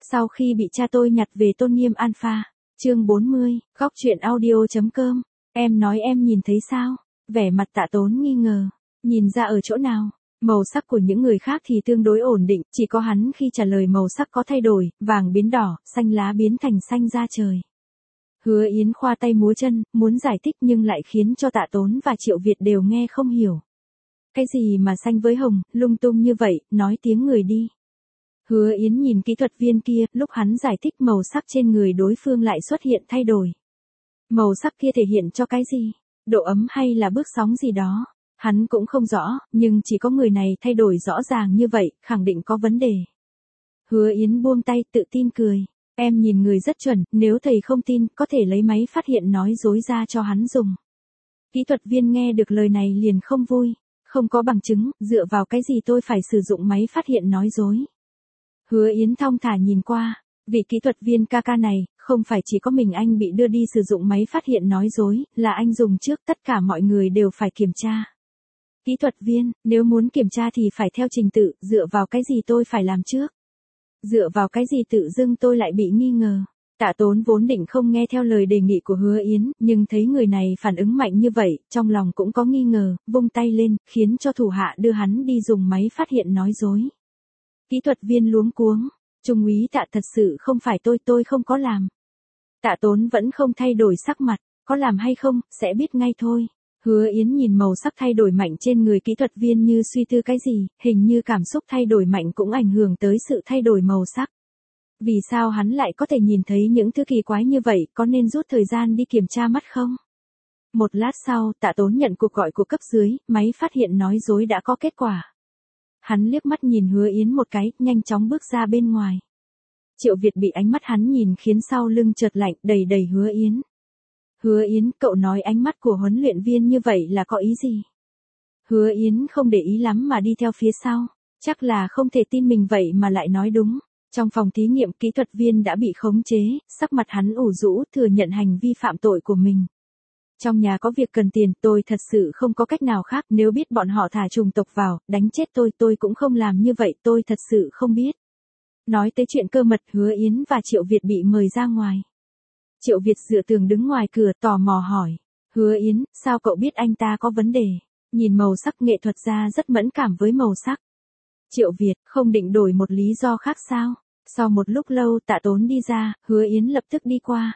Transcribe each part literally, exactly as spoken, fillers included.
Sau khi bị cha tôi nhặt về tôn nghiêm alpha. Chương bốn mươi, góc chuyện audio.com. Em nói em nhìn thấy sao? Vẻ mặt Tạ Tốn nghi ngờ. Nhìn ra ở chỗ nào? Màu sắc của những người khác thì tương đối ổn định, chỉ có hắn khi trả lời màu sắc có thay đổi, vàng biến đỏ, xanh lá biến thành xanh da trời. Hứa Yến khoa tay múa chân, muốn giải thích nhưng lại khiến cho Tạ Tốn và Triệu Việt đều nghe không hiểu. Cái gì mà xanh với hồng, lung tung như vậy, nói tiếng người đi. Hứa Yến nhìn kỹ thuật viên kia, lúc hắn giải thích màu sắc trên người đối phương lại xuất hiện thay đổi. Màu sắc kia thể hiện cho cái gì? Độ ấm hay là bước sóng gì đó? Hắn cũng không rõ, nhưng chỉ có người này thay đổi rõ ràng như vậy, khẳng định có vấn đề. Hứa Yến buông tay tự tin cười. Em nhìn người rất chuẩn, nếu thầy không tin, có thể lấy máy phát hiện nói dối ra cho hắn dùng. Kỹ thuật viên nghe được lời này liền không vui. Không có bằng chứng, dựa vào cái gì tôi phải sử dụng máy phát hiện nói dối. Hứa Yến thong thả nhìn qua, vị kỹ thuật viên ca ca này, không phải chỉ có mình anh bị đưa đi sử dụng máy phát hiện nói dối, là anh dùng trước, tất cả mọi người đều phải kiểm tra. Kỹ thuật viên, nếu muốn kiểm tra thì phải theo trình tự, dựa vào cái gì tôi phải làm trước? Dựa vào cái gì tự dưng tôi lại bị nghi ngờ? Tạ Tốn vốn định không nghe theo lời đề nghị của Hứa Yến, nhưng thấy người này phản ứng mạnh như vậy, trong lòng cũng có nghi ngờ, vung tay lên, khiến cho thủ hạ đưa hắn đi dùng máy phát hiện nói dối. Kỹ thuật viên luống cuống, Trung úy Tạ thật sự không phải tôi, tôi không có làm. Tạ Tốn vẫn không thay đổi sắc mặt, có làm hay không, sẽ biết ngay thôi. Hứa Yến nhìn màu sắc thay đổi mạnh trên người kỹ thuật viên như suy tư cái gì, hình như cảm xúc thay đổi mạnh cũng ảnh hưởng tới sự thay đổi màu sắc. Vì sao hắn lại có thể nhìn thấy những thứ kỳ quái như vậy, có nên rút thời gian đi kiểm tra mắt không? Một lát sau, Tạ Tốn nhận cuộc gọi của cấp dưới, máy phát hiện nói dối đã có kết quả. Hắn liếc mắt nhìn Hứa Yến một cái, nhanh chóng bước ra bên ngoài. Triệu Việt bị ánh mắt hắn nhìn khiến sau lưng chợt lạnh, đầy đầy Hứa Yến. Hứa Yến, cậu nói ánh mắt của huấn luyện viên như vậy là có ý gì? Hứa Yến không để ý lắm mà đi theo phía sau, chắc là không thể tin mình vậy mà lại nói đúng. Trong phòng thí nghiệm kỹ thuật viên đã bị khống chế, sắc mặt hắn ủ rũ thừa nhận hành vi phạm tội của mình. Trong nhà có việc cần tiền, tôi thật sự không có cách nào khác, nếu biết bọn họ thả trùng tộc vào, đánh chết tôi, tôi cũng không làm như vậy, tôi thật sự không biết. Nói tới chuyện cơ mật, Hứa Yến và Triệu Việt bị mời ra ngoài. Triệu Việt dựa tường đứng ngoài cửa tò mò hỏi, Hứa Yến, sao cậu biết anh ta có vấn đề? Nhìn màu sắc nghệ thuật ra rất mẫn cảm với màu sắc. Triệu Việt, không định đổi một lý do khác sao? Sau một lúc lâu Tạ Tốn đi ra, Hứa Yến lập tức đi qua.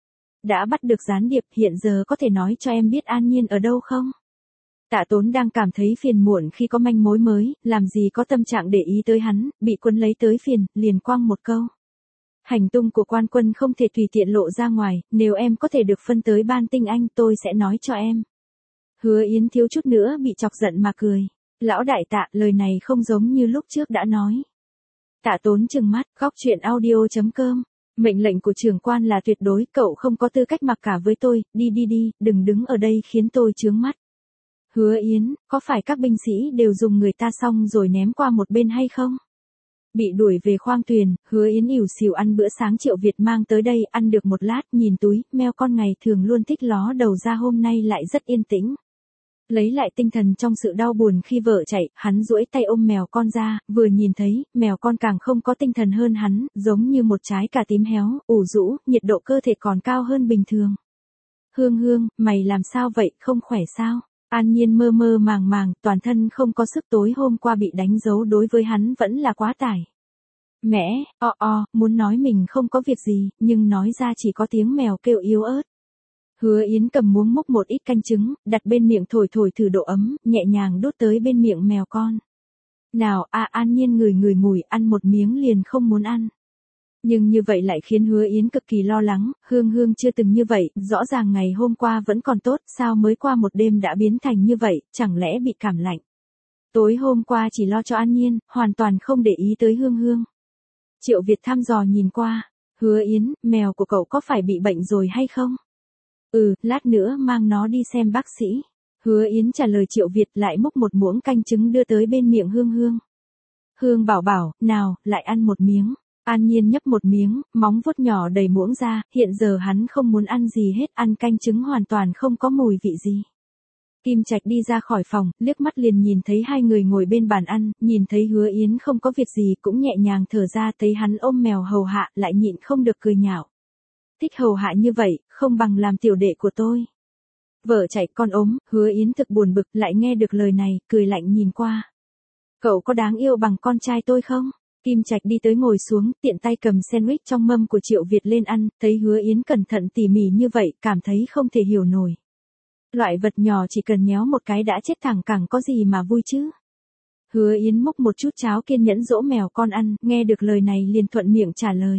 Đã bắt được gián điệp, hiện giờ có thể nói cho em biết An Nhiên ở đâu không? Tạ Tốn đang cảm thấy phiền muộn khi có manh mối mới, làm gì có tâm trạng để ý tới hắn, bị Quân lấy tới phiền, liền quăng một câu. Hành tung của Quan Quân không thể tùy tiện lộ ra ngoài, nếu em có thể được phân tới ban tinh anh tôi sẽ nói cho em. Hứa Yến thiếu chút nữa bị chọc giận mà cười. Lão đại Tạ, lời này không giống như lúc trước đã nói. Tạ Tốn trừng mắt, góc chuyện audio.com. Mệnh lệnh của trưởng quan là tuyệt đối, cậu không có tư cách mặc cả với tôi, đi đi đi, đừng đứng ở đây khiến tôi chướng mắt. Hứa Yến, có phải các binh sĩ đều dùng người ta xong rồi ném qua một bên hay không? Bị đuổi về khoang thuyền, Hứa Yến ỉu xìu ăn bữa sáng Triệu Việt mang tới đây, ăn được một lát, nhìn túi, mèo con ngày thường luôn thích ló đầu ra hôm nay lại rất yên tĩnh. Lấy lại tinh thần trong sự đau buồn khi vợ chạy, hắn duỗi tay ôm mèo con ra, vừa nhìn thấy, mèo con càng không có tinh thần hơn hắn, giống như một trái cà tím héo, ủ rũ, nhiệt độ cơ thể còn cao hơn bình thường. Hương Hương, mày làm sao vậy, không khỏe sao? An Nhiên mơ mơ màng màng, toàn thân không có sức, tối hôm qua bị đánh dấu đối với hắn vẫn là quá tải. Mẹ, o o, muốn nói mình không có việc gì, nhưng nói ra chỉ có tiếng mèo kêu yếu ớt. Hứa Yến cầm muỗng múc một ít canh trứng, đặt bên miệng thổi thổi thử độ ấm, nhẹ nhàng đút tới bên miệng mèo con. Nào, à An Nhiên ngửi ngửi mùi, ăn một miếng liền không muốn ăn. Nhưng như vậy lại khiến Hứa Yến cực kỳ lo lắng, Hương Hương chưa từng như vậy, rõ ràng ngày hôm qua vẫn còn tốt, sao mới qua một đêm đã biến thành như vậy, chẳng lẽ bị cảm lạnh. Tối hôm qua chỉ lo cho An Nhiên, hoàn toàn không để ý tới Hương Hương. Triệu Việt thăm dò nhìn qua, Hứa Yến, mèo của cậu có phải bị bệnh rồi hay không? Ừ, lát nữa mang nó đi xem bác sĩ. Hứa Yến trả lời Triệu Việt, lại múc một muỗng canh trứng đưa tới bên miệng Hương Hương. Hương bảo bảo, nào, lại ăn một miếng. An Nhiên nhấp một miếng, móng vuốt nhỏ đầy muỗng ra, hiện giờ hắn không muốn ăn gì hết, ăn canh trứng hoàn toàn không có mùi vị gì. Kim Trạch đi ra khỏi phòng, liếc mắt liền nhìn thấy hai người ngồi bên bàn ăn, nhìn thấy Hứa Yến không có việc gì cũng nhẹ nhàng thở ra, thấy hắn ôm mèo hầu hạ lại nhịn không được cười nhạo. Thích hầu hạ như vậy, không bằng làm tiểu đệ của tôi. Vợ chạy con ốm, Hứa Yến thực buồn bực lại nghe được lời này, cười lạnh nhìn qua. Cậu có đáng yêu bằng con trai tôi không? Kim Trạch đi tới ngồi xuống, tiện tay cầm sandwich trong mâm của Triệu Việt lên ăn, thấy Hứa Yến cẩn thận tỉ mỉ như vậy, cảm thấy không thể hiểu nổi. Loại vật nhỏ chỉ cần nhéo một cái đã chết thẳng cẳng có gì mà vui chứ? Hứa Yến múc một chút cháo kiên nhẫn dỗ mèo con ăn, nghe được lời này liền thuận miệng trả lời.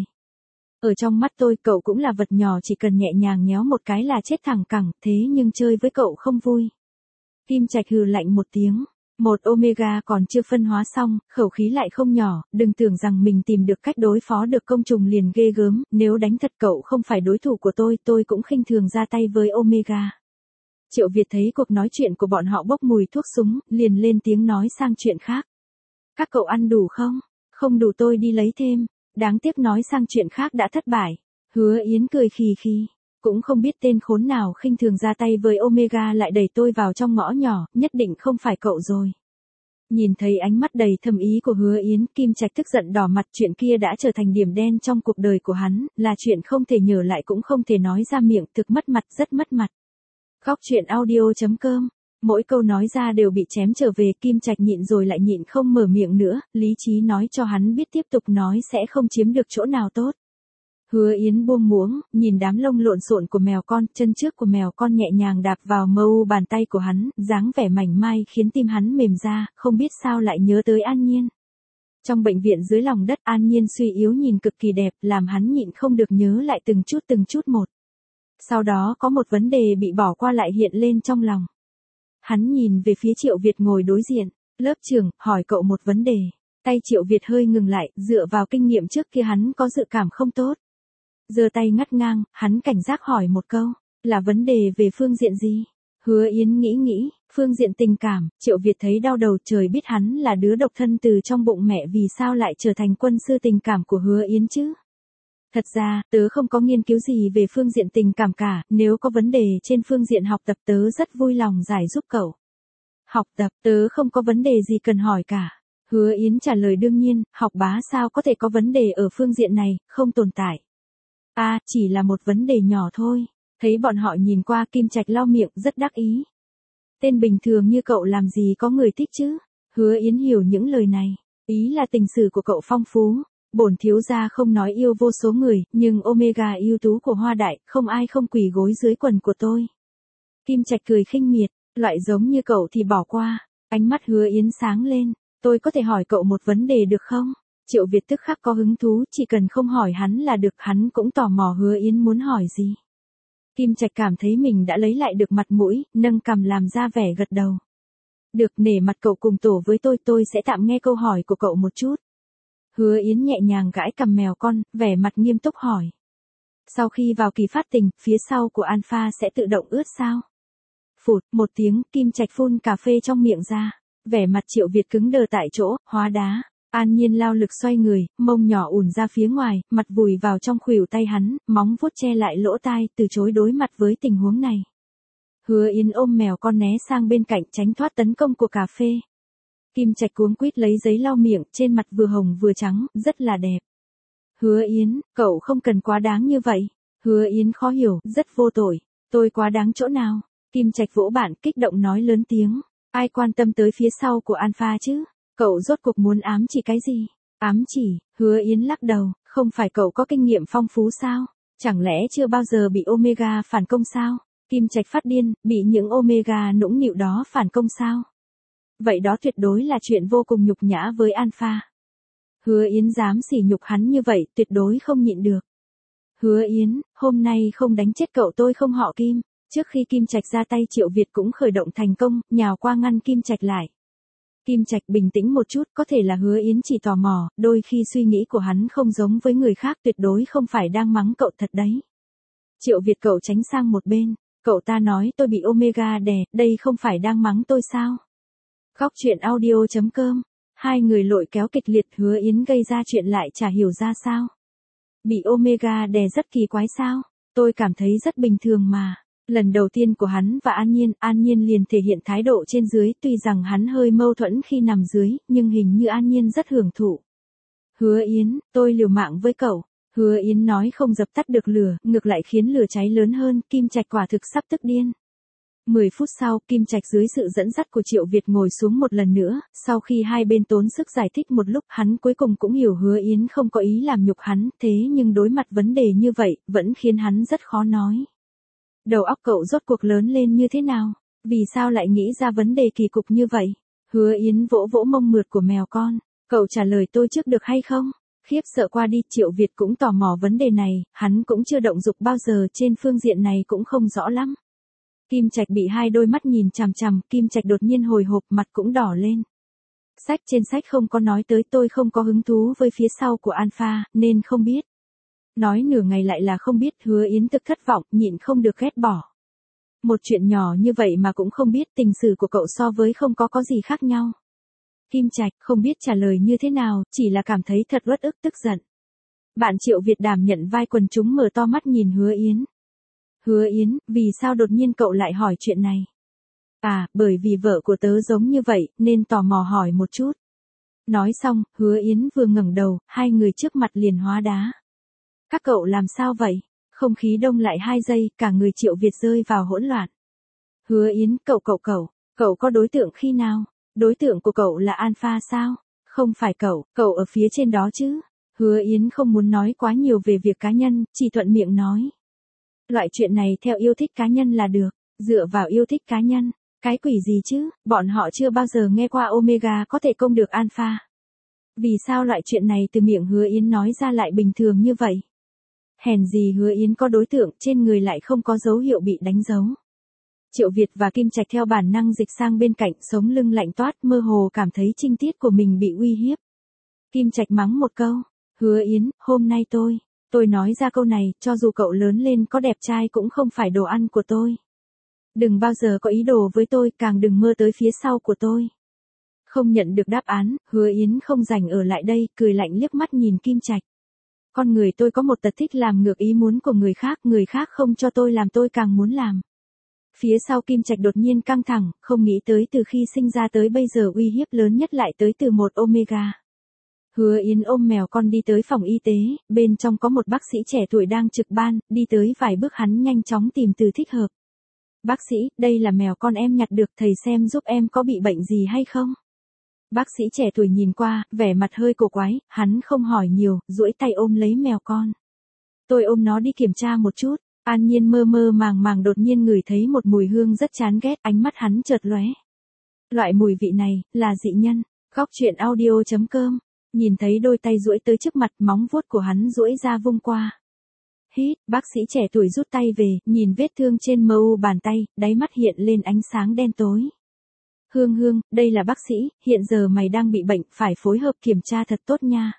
Ở trong mắt tôi cậu cũng là vật nhỏ chỉ cần nhẹ nhàng nhéo một cái là chết thẳng cẳng, thế nhưng chơi với cậu không vui. Kim Trạch hừ lạnh một tiếng. Một Omega còn chưa phân hóa xong, khẩu khí lại không nhỏ, đừng tưởng rằng mình tìm được cách đối phó được công trùng liền ghê gớm, nếu đánh thật cậu không phải đối thủ của tôi, tôi cũng khinh thường ra tay với Omega. Triệu Việt thấy cuộc nói chuyện của bọn họ bốc mùi thuốc súng, liền lên tiếng nói sang chuyện khác. Các cậu ăn đủ không? Không đủ tôi đi lấy thêm. Đáng tiếc nói sang chuyện khác đã thất bại. Hứa Yến cười khì khì. Cũng không biết tên khốn nào khinh thường ra tay với Omega lại đẩy tôi vào trong ngõ nhỏ, nhất định không phải cậu rồi. Nhìn thấy ánh mắt đầy thâm ý của Hứa Yến, Kim Trạch tức giận đỏ mặt, chuyện kia đã trở thành điểm đen trong cuộc đời của hắn, là chuyện không thể nhớ lại cũng không thể nói ra miệng, thực mất mặt, rất mất mặt. Góc truyện audio chấm com. Mỗi câu nói ra đều bị chém trở về, Kim Trạch nhịn rồi lại nhịn không mở miệng nữa, lý trí nói cho hắn biết tiếp tục nói sẽ không chiếm được chỗ nào tốt. Hứa Yến buông muỗng, nhìn đám lông lộn xộn của mèo con, chân trước của mèo con nhẹ nhàng đạp vào mu bàn tay của hắn, dáng vẻ mảnh mai khiến tim hắn mềm ra, không biết sao lại nhớ tới An Nhiên. Trong bệnh viện dưới lòng đất, An Nhiên suy yếu nhìn cực kỳ đẹp, làm hắn nhịn không được nhớ lại từng chút từng chút một. Sau đó có một vấn đề bị bỏ qua lại hiện lên trong lòng. Hắn nhìn về phía Triệu Việt ngồi đối diện, lớp trưởng, hỏi cậu một vấn đề. Tay Triệu Việt hơi ngừng lại, dựa vào kinh nghiệm trước kia hắn có dự cảm không tốt. Giơ tay ngắt ngang, hắn cảnh giác hỏi một câu, là vấn đề về phương diện gì? Hứa Yến nghĩ nghĩ, phương diện tình cảm. Triệu Việt thấy đau đầu, trời biết hắn là đứa độc thân từ trong bụng mẹ vì sao lại trở thành quân sư tình cảm của Hứa Yến chứ? Thật ra, tớ không có nghiên cứu gì về phương diện tình cảm cả, nếu có vấn đề trên phương diện học tập tớ rất vui lòng giải giúp cậu. Học tập, tớ không có vấn đề gì cần hỏi cả. Hứa Yến trả lời đương nhiên, học bá sao có thể có vấn đề ở phương diện này, không tồn tại. À, chỉ là một vấn đề nhỏ thôi. Thấy bọn họ nhìn qua, Kim Trạch lau miệng, rất đắc ý. Tên bình thường như cậu làm gì có người thích chứ? Hứa Yến hiểu những lời này. Ý là tình sử của cậu phong phú. Bổn thiếu gia không nói yêu vô số người, nhưng Omega ưu tú của Hoa Đại, không ai không quỳ gối dưới quần của tôi. Kim Trạch cười khinh miệt, loại giống như cậu thì bỏ qua. Ánh mắt Hứa Yến sáng lên. Tôi có thể hỏi cậu một vấn đề được không? Triệu Việt tức khắc có hứng thú, chỉ cần không hỏi hắn là được, hắn cũng tò mò Hứa Yến muốn hỏi gì. Kim Trạch cảm thấy mình đã lấy lại được mặt mũi, nâng cằm làm ra vẻ gật đầu. Được, nể mặt cậu cùng tổ với tôi, tôi sẽ tạm nghe câu hỏi của cậu một chút. Hứa Yến nhẹ nhàng gãi cằm mèo con, vẻ mặt nghiêm túc hỏi. Sau khi vào kỳ phát tình, phía sau của Alpha sẽ tự động ướt sao? Phụt, một tiếng, Kim Trạch phun cà phê trong miệng ra. Vẻ mặt Triệu Việt cứng đờ tại chỗ, hóa đá. An Nhiên lao lực xoay người, mông nhỏ ùn ra phía ngoài, mặt vùi vào trong khuỷu tay hắn, móng vuốt che lại lỗ tai, từ chối đối mặt với tình huống này. Hứa Yến ôm mèo con né sang bên cạnh tránh thoát tấn công của cà phê. Kim Trạch cuống quýt lấy giấy lau miệng, trên mặt vừa hồng vừa trắng, rất là đẹp. Hứa Yến, cậu không cần quá đáng như vậy. Hứa Yến khó hiểu, rất vô tội. Tôi quá đáng chỗ nào? Kim Trạch vỗ bạn, kích động nói lớn tiếng. Ai quan tâm tới phía sau của Alpha chứ? Cậu rốt cuộc muốn ám chỉ cái gì? Ám chỉ, Hứa Yến lắc đầu, không phải cậu có kinh nghiệm phong phú sao? Chẳng lẽ chưa bao giờ bị Omega phản công sao? Kim Trạch phát điên, bị những Omega nũng nịu đó phản công sao? Vậy đó tuyệt đối là chuyện vô cùng nhục nhã với Alpha. Hứa Yến dám sỉ nhục hắn như vậy, tuyệt đối không nhịn được. Hứa Yến, hôm nay không đánh chết cậu tôi không họ Kim. Trước khi Kim Trạch ra tay, Triệu Việt cũng khởi động thành công, nhào qua ngăn Kim Trạch lại. Kim Trạch bình tĩnh một chút, có thể là Hứa Yến chỉ tò mò, đôi khi suy nghĩ của hắn không giống với người khác, tuyệt đối không phải đang mắng cậu thật đấy. Triệu Việt cậu tránh sang một bên, cậu ta nói tôi bị Omega đè, đây không phải đang mắng tôi sao? Góc truyện audio chấm com. Hai người lội kéo kịch liệt, Hứa Yến gây ra chuyện lại chả hiểu ra sao. Bị Omega đè rất kỳ quái sao? Tôi cảm thấy rất bình thường mà. Lần đầu tiên của hắn và An Nhiên, An Nhiên liền thể hiện thái độ trên dưới, tuy rằng hắn hơi mâu thuẫn khi nằm dưới, nhưng hình như An Nhiên rất hưởng thụ. Hứa Yến, tôi liều mạng với cậu. Hứa Yến nói không dập tắt được lửa, ngược lại khiến lửa cháy lớn hơn, Kim Trạch quả thực sắp tức điên. Mười phút sau, Kim Trạch dưới sự dẫn dắt của Triệu Việt ngồi xuống một lần nữa, sau khi hai bên tốn sức giải thích một lúc, hắn cuối cùng cũng hiểu Hứa Yến không có ý làm nhục hắn, thế nhưng đối mặt vấn đề như vậy, vẫn khiến hắn rất khó nói. Đầu óc cậu rốt cuộc lớn lên như thế nào? Vì sao lại nghĩ ra vấn đề kỳ cục như vậy? Hứa Yến vỗ vỗ mông mượt của mèo con, cậu trả lời tôi trước được hay không? Khiếp sợ qua đi, Triệu Việt cũng tò mò vấn đề này, hắn cũng chưa động dục bao giờ, trên phương diện này cũng không rõ lắm. Kim Trạch bị hai đôi mắt nhìn chằm chằm, Kim Trạch đột nhiên hồi hộp, mặt cũng đỏ lên. Sách trên sách không có nói tới, tôi không có hứng thú với phía sau của Alpha, nên không biết. Nói nửa ngày lại là không biết, Hứa Yến thực thất vọng, nhịn không được ghét bỏ. Một chuyện nhỏ như vậy mà cũng không biết, tình sử của cậu so với không có có gì khác nhau. Kim Trạch không biết trả lời như thế nào, chỉ là cảm thấy thật uất ức tức giận. Bạn Triệu Việt đảm nhận vai quần chúng mở to mắt nhìn Hứa Yến. Hứa Yến, vì sao đột nhiên cậu lại hỏi chuyện này? À, bởi vì vợ của tớ giống như vậy, nên tò mò hỏi một chút. Nói xong, Hứa Yến vừa ngẩng đầu, hai người trước mặt liền hóa đá. Các cậu làm sao vậy? Không khí đông lại hai giây, cả người Triệu Việt rơi vào hỗn loạn. Hứa Yến, cậu cậu cậu, cậu có đối tượng khi nào? Đối tượng của cậu là Alpha sao? Không phải cậu, cậu ở phía trên đó chứ? Hứa Yến không muốn nói quá nhiều về việc cá nhân, chỉ thuận miệng nói. Loại chuyện này theo yêu thích cá nhân là được, dựa vào yêu thích cá nhân, cái quỷ gì chứ, bọn họ chưa bao giờ nghe qua Omega có thể công được Alpha. Vì sao loại chuyện này từ miệng Hứa Yến nói ra lại bình thường như vậy? Hèn gì Hứa Yến có đối tượng, trên người lại không có dấu hiệu bị đánh dấu. Triệu Việt và Kim Trạch theo bản năng dịch sang bên cạnh, sống lưng lạnh toát, mơ hồ cảm thấy trinh tiết của mình bị uy hiếp. Kim Trạch mắng một câu, Hứa Yến, hôm nay tôi, tôi nói ra câu này, cho dù cậu lớn lên có đẹp trai cũng không phải đồ ăn của tôi. Đừng bao giờ có ý đồ với tôi, càng đừng mơ tới phía sau của tôi. Không nhận được đáp án, Hứa Yến không rảnh ở lại đây, cười lạnh liếc mắt nhìn Kim Trạch. Con người tôi có một tật thích làm ngược ý muốn của người khác, người khác không cho tôi làm tôi càng muốn làm. Phía sau Kim Trạch đột nhiên căng thẳng, không nghĩ tới từ khi sinh ra tới bây giờ uy hiếp lớn nhất lại tới từ một Omega. Hứa Yến ôm mèo con đi tới phòng y tế, bên trong có một bác sĩ trẻ tuổi đang trực ban, đi tới vài bước hắn nhanh chóng tìm từ thích hợp. Bác sĩ, đây là mèo con em nhặt được, thầy xem giúp em có bị bệnh gì hay không? Bác sĩ trẻ tuổi nhìn qua, vẻ mặt hơi cổ quái, hắn không hỏi nhiều, duỗi tay ôm lấy mèo con. Tôi ôm nó đi kiểm tra một chút. An Nhiên mơ mơ màng màng đột nhiên ngửi thấy một mùi hương rất chán ghét, ánh mắt hắn chợt lóe. Loại mùi vị này, là dị nhân. Góc truyện audio chấm com. Nhìn thấy đôi tay duỗi tới trước mặt, móng vuốt của hắn duỗi ra vung qua. Hít, bác sĩ trẻ tuổi rút tay về, nhìn vết thương trên mờ u bàn tay, đáy mắt hiện lên ánh sáng đen tối. Hương Hương, đây là bác sĩ, hiện giờ mày đang bị bệnh, phải phối hợp kiểm tra thật tốt nha.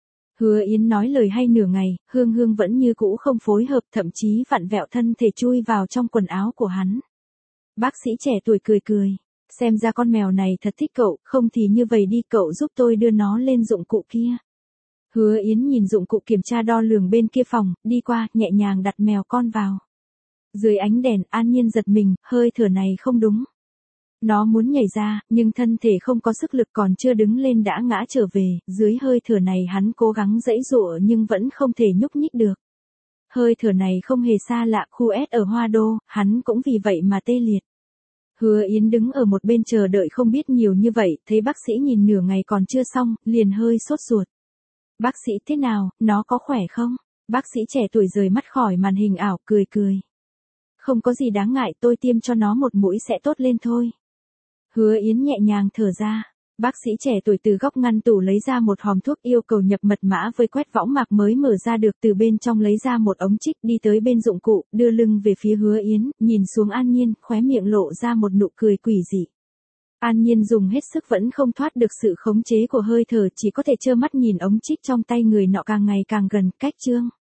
Hứa Yến nói lời hay nửa ngày, Hương Hương vẫn như cũ không phối hợp, thậm chí vặn vẹo thân thể chui vào trong quần áo của hắn. Bác sĩ trẻ tuổi cười cười, xem ra con mèo này thật thích cậu, không thì như vậy đi, cậu giúp tôi đưa nó lên dụng cụ kia. Hứa Yến nhìn dụng cụ kiểm tra đo lường bên kia phòng, đi qua, nhẹ nhàng đặt mèo con vào. Dưới ánh đèn, An Nhiên giật mình, hơi thở này không đúng. Nó muốn nhảy ra, nhưng thân thể không có sức lực, còn chưa đứng lên đã ngã trở về, dưới hơi thở này hắn cố gắng giãy giụa nhưng vẫn không thể nhúc nhích được. Hơi thở này không hề xa lạ, khu S ở Hoa Đô, hắn cũng vì vậy mà tê liệt. Hứa Yến đứng ở một bên chờ đợi không biết nhiều như vậy, thấy bác sĩ nhìn nửa ngày còn chưa xong, liền hơi sốt ruột. Bác sĩ thế nào, nó có khỏe không? Bác sĩ trẻ tuổi rời mắt khỏi màn hình ảo, cười cười. Không có gì đáng ngại, tôi tiêm cho nó một mũi sẽ tốt lên thôi. Hứa Yến nhẹ nhàng thở ra. Bác sĩ trẻ tuổi từ góc ngăn tủ lấy ra một hòm thuốc, yêu cầu nhập mật mã với quét võng mạc mới mở ra được, từ bên trong lấy ra một ống chích, đi tới bên dụng cụ, đưa lưng về phía Hứa Yến, nhìn xuống An Nhiên, khóe miệng lộ ra một nụ cười quỷ dị. An Nhiên dùng hết sức vẫn không thoát được sự khống chế của hơi thở, chỉ có thể trơ mắt nhìn ống chích trong tay người nọ càng ngày càng gần, cách chương.